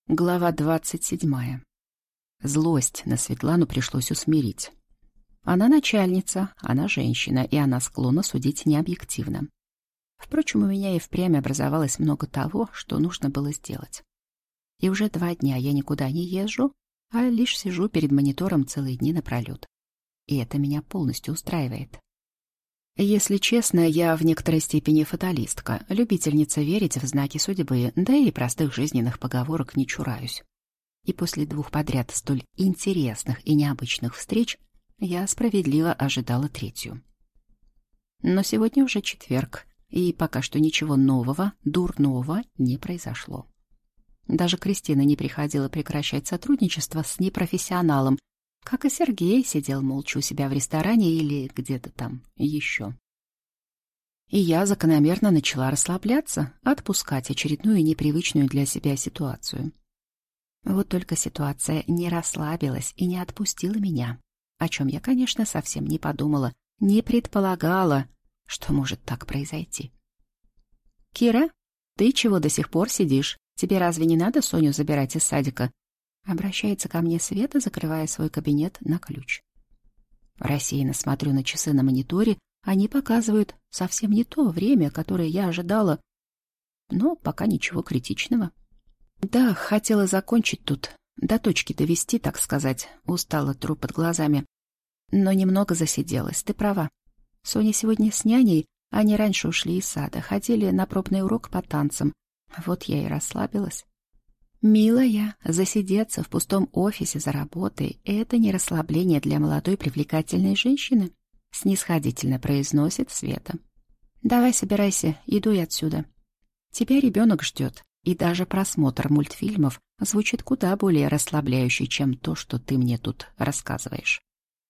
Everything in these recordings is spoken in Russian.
Глава 27. Злость на Светлану пришлось усмирить. Она начальница, она женщина, и она склонна судить необъективно. Впрочем, у меня и впрямь образовалось много того, что нужно было сделать. И уже 2 дня я никуда не езжу, а лишь сижу перед монитором целые дни напролет. И это меня полностью устраивает. Если честно, я в некоторой степени фаталистка, любительница верить в знаки судьбы, да и простых жизненных поговорок не чураюсь. И после 2 подряд столь интересных и необычных встреч я справедливо ожидала 3-ю. Но сегодня уже четверг, и пока что ничего нового, дурного не произошло. Даже Кристина не приходила прекращать сотрудничество с непрофессионалом, как и Сергей сидел молча у себя в ресторане или где-то там еще. И я закономерно начала расслабляться, отпускать очередную непривычную для себя ситуацию. Вот только ситуация не расслабилась и не отпустила меня, о чем я, конечно, совсем не подумала, не предполагала, что может так произойти. «Кира, ты чего до сих пор сидишь? Тебе разве не надо Соню забирать из садика?» Обращается ко мне Света, закрывая свой кабинет на ключ. Рассеянно смотрю на часы на мониторе, они показывают совсем не то время, которое я ожидала, но пока ничего критичного. Да, хотела закончить тут, до точки довести, так сказать, устала, тру под глазами. Но немного засиделась, ты права. Соня сегодня с няней, они раньше ушли из сада, ходили на пробный урок по танцам. Вот я и расслабилась. «Милая, засидеться в пустом офисе за работой — это не расслабление для молодой привлекательной женщины», — снисходительно произносит Света. «Давай собирайся, иду я отсюда. Тебя ребенок ждет, и даже просмотр мультфильмов звучит куда более расслабляюще, чем то, что ты мне тут рассказываешь».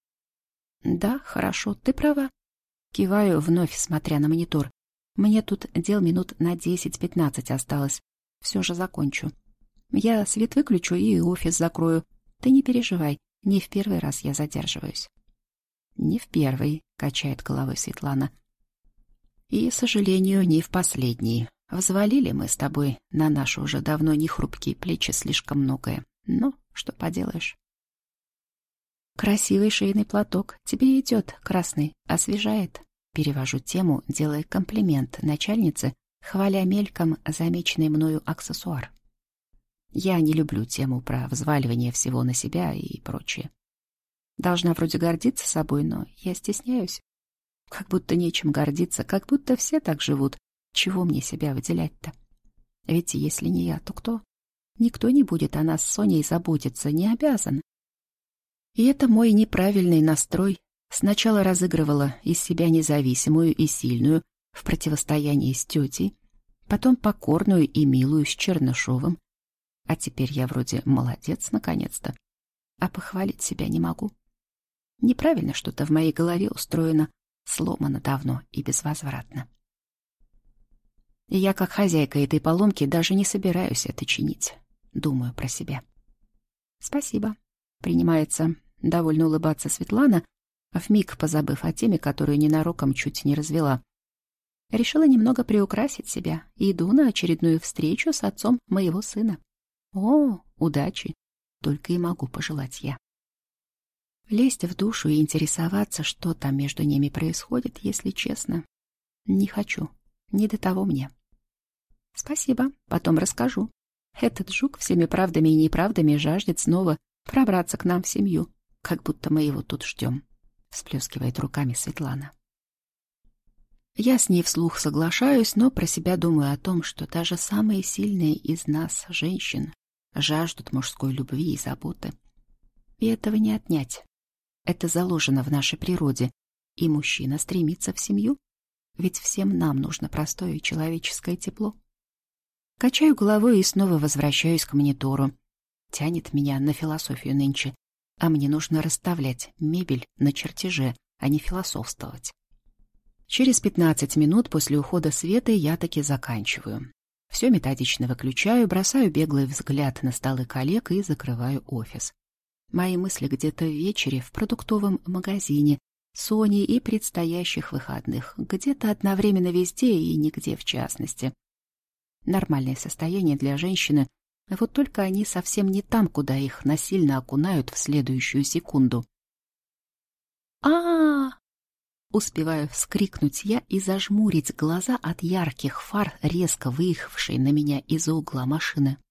«Да, хорошо, ты права». Киваю, вновь смотря на монитор. «Мне тут дел минут на 10-15 осталось. Все же закончу. Я свет выключу и офис закрою. Ты не переживай, не в первый раз я задерживаюсь». «Не в первый», — качает головой Светлана. «И, к сожалению, не в последний. Взвалили мы с тобой на наши уже давно не хрупкие плечи слишком многое. Но что поделаешь». «Красивый шейный платок. Тебе идет, красный, освежает». Перевожу тему, делая комплимент начальнице, хваля мельком замеченный мною аксессуар. Я не люблю тему про взваливание всего на себя и прочее. Должна вроде гордиться собой, но я стесняюсь. Как будто нечем гордиться, как будто все так живут. Чего мне себя выделять-то? Ведь если не я, то кто? Никто не будет о нас с Соней заботиться, не обязан. И это мой неправильный настрой. Сначала разыгрывала из себя независимую и сильную в противостоянии с тетей, потом покорную и милую с Чернышовым. А теперь я вроде молодец наконец-то, а похвалить себя не могу. Неправильно что-то в моей голове устроено, сломано давно и безвозвратно. И я, как хозяйка этой поломки, даже не собираюсь это чинить. Думаю про себя. «Спасибо», — принимается довольно улыбаться Светлана, вмиг позабыв о теме, которую ненароком чуть не развела. Решила немного приукрасить себя и иду на очередную встречу с отцом моего сына. О, удачи! Только и могу пожелать я. Лезть в душу и интересоваться, что там между ними происходит, если честно, не хочу. Не до того мне. Спасибо, потом расскажу. Этот жук всеми правдами и неправдами жаждет снова пробраться к нам в семью, как будто мы его тут ждем, всплескивает руками Светлана. Я с ней вслух соглашаюсь, но про себя думаю о том, что даже самые сильные из нас, женщин, жаждут мужской любви и заботы. И этого не отнять. Это заложено в нашей природе, и мужчина стремится в семью, ведь всем нам нужно простое человеческое тепло. Качаю головой и снова возвращаюсь к монитору. Тянет меня на философию нынче, а мне нужно расставлять мебель на чертеже, а не философствовать. Через 15 минут после ухода Светы я таки заканчиваю. Все методично выключаю, бросаю беглый взгляд на столы коллег и закрываю офис. Мои мысли где-то в вечере в продуктовом магазине, Соней и предстоящих выходных, где-то одновременно везде и нигде в частности. Нормальное состояние для женщины, Вот только они совсем не там, куда их насильно окунают в следующую секунду. а Успеваю вскрикнуть я и зажмурить глаза от ярких фар, резко выехавшей на меня из-за угла машины.